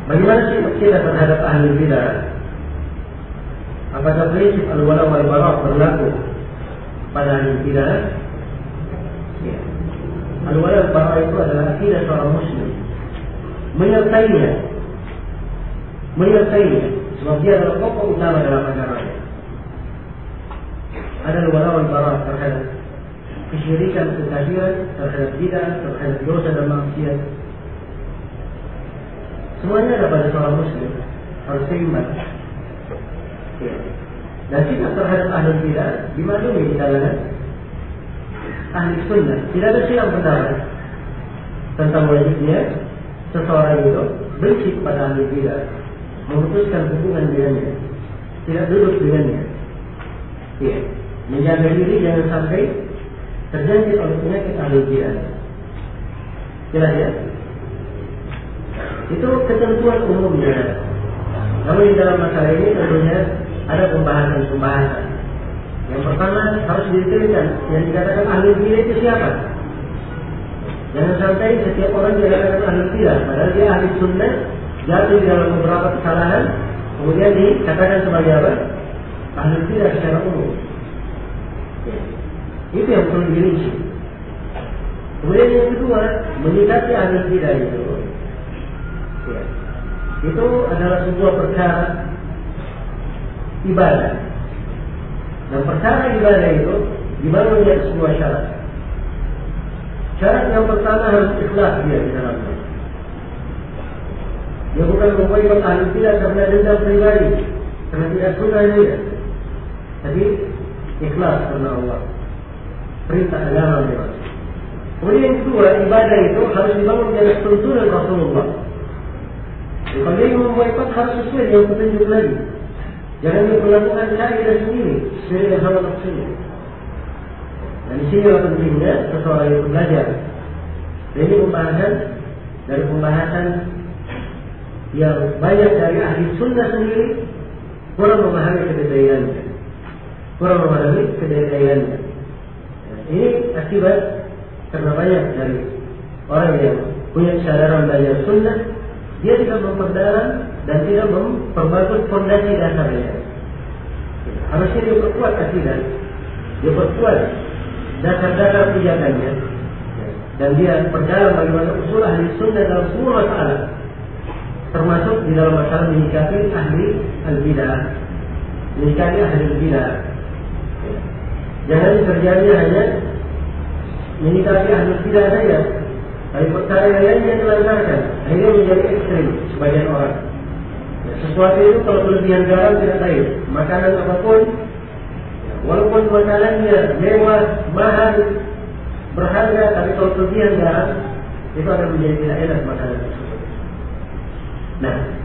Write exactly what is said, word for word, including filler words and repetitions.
Bagaimana sikap kita terhadap ahli bidah? Apakah prinsip al-wala wal bara' berlaku pada ahli bidah? Ya. Al-wala wal bara' itu adalah akidah seorang muslim, menyertainya, menyertainya, sebab dia adalah pokok utama dalam agamanya. Ada al-wala wal bara' terhadap kesyirikan, kekafiran, terhadap bidah, terhadap dosa dan maksiat. Semuanya ada pada seorang muslim, harus seimbang. Ya. Dan sikap terhadap ahli bidah dimaklumi di kalangan ahli sunnah. Tidak ada silang pendapat tentang wajibnya seseorang itu benci kepada ahli bidah, memutuskan hubungan dengannya, tidak duduk dengannya. Ya. Menjaga diri jangan sampai terjangkit oleh penyakit ahli bidah. Jelas ya? Itu ketentuan umumnya. Namun di dalam masalah ini tentunya ada pembahasan-pembahasan. Yang pertama harus didetailkan yang dikatakan ahli bidah itu siapa. Jangan sampai setiap orang dikatakan ahli bidah, padahal dia ahli sunnah, jatuh di dalam beberapa kesalahan, kemudian dikatakan sebagai apa? Ahli bidah secara umum. Itu yang perlu dirinci. Kemudian yang kedua, menyikapi ahli bidah itu, ya, itu adalah sebuah perkara ibadah. Dan perkara ibadah itu dibangun dari sebuah syarat. Syarat yang pertama harus ikhlas dia di dalamnya. Dia bukan membuat ahli bidah karena dendam pribadi, karena tidak suka dia, tapi ikhlas karena Allah, perintah agama dia. Kemudian yang kedua, ibadah itu harus dibangun dari tuntunan Rasulullah. Kalau dia membuat harus sesuai dengan petunjuk lagi. Jangan dia melakukan cari dan sendiri, sesuai dengan hawa nafsunya. Dan di sini pentingnya seseorang yang belajar. Dan ini pembahasan dari pembahasan yang banyak dari ahli sunnah sendiri kurang memahami kedetailannya, kurang memahami kedetailannya. Nah, ini akibat karena banyak dari orang yang punya kesadaran belajar sunnah, dia tidak memperdalam dan tidak memperbagus fondasi dasarnya. Harusnya dia perkuat akidah, dia perkuat dasar-dasar pijakannya, dan dia perdalam bagaimana usul ahli sunnah dalam semua masalah, termasuk di dalam masalah menyikapi ahli al-bidah, menyikapi ahli al-bidah. Jangan kerjanya hanya menyikapi ahli al-bidah saja, tapi perkara yang lain yang dilancarkan, akhirnya menjadi ekstrim sebagian orang. Sesuatu itu kalau kelebihan garam tidak baik, makanan apapun, walaupun makanannya mewah, mahal, berharga, tapi kalau kelebihan garam, itu akan menjadi tidak enak makanan tersebut. Nah,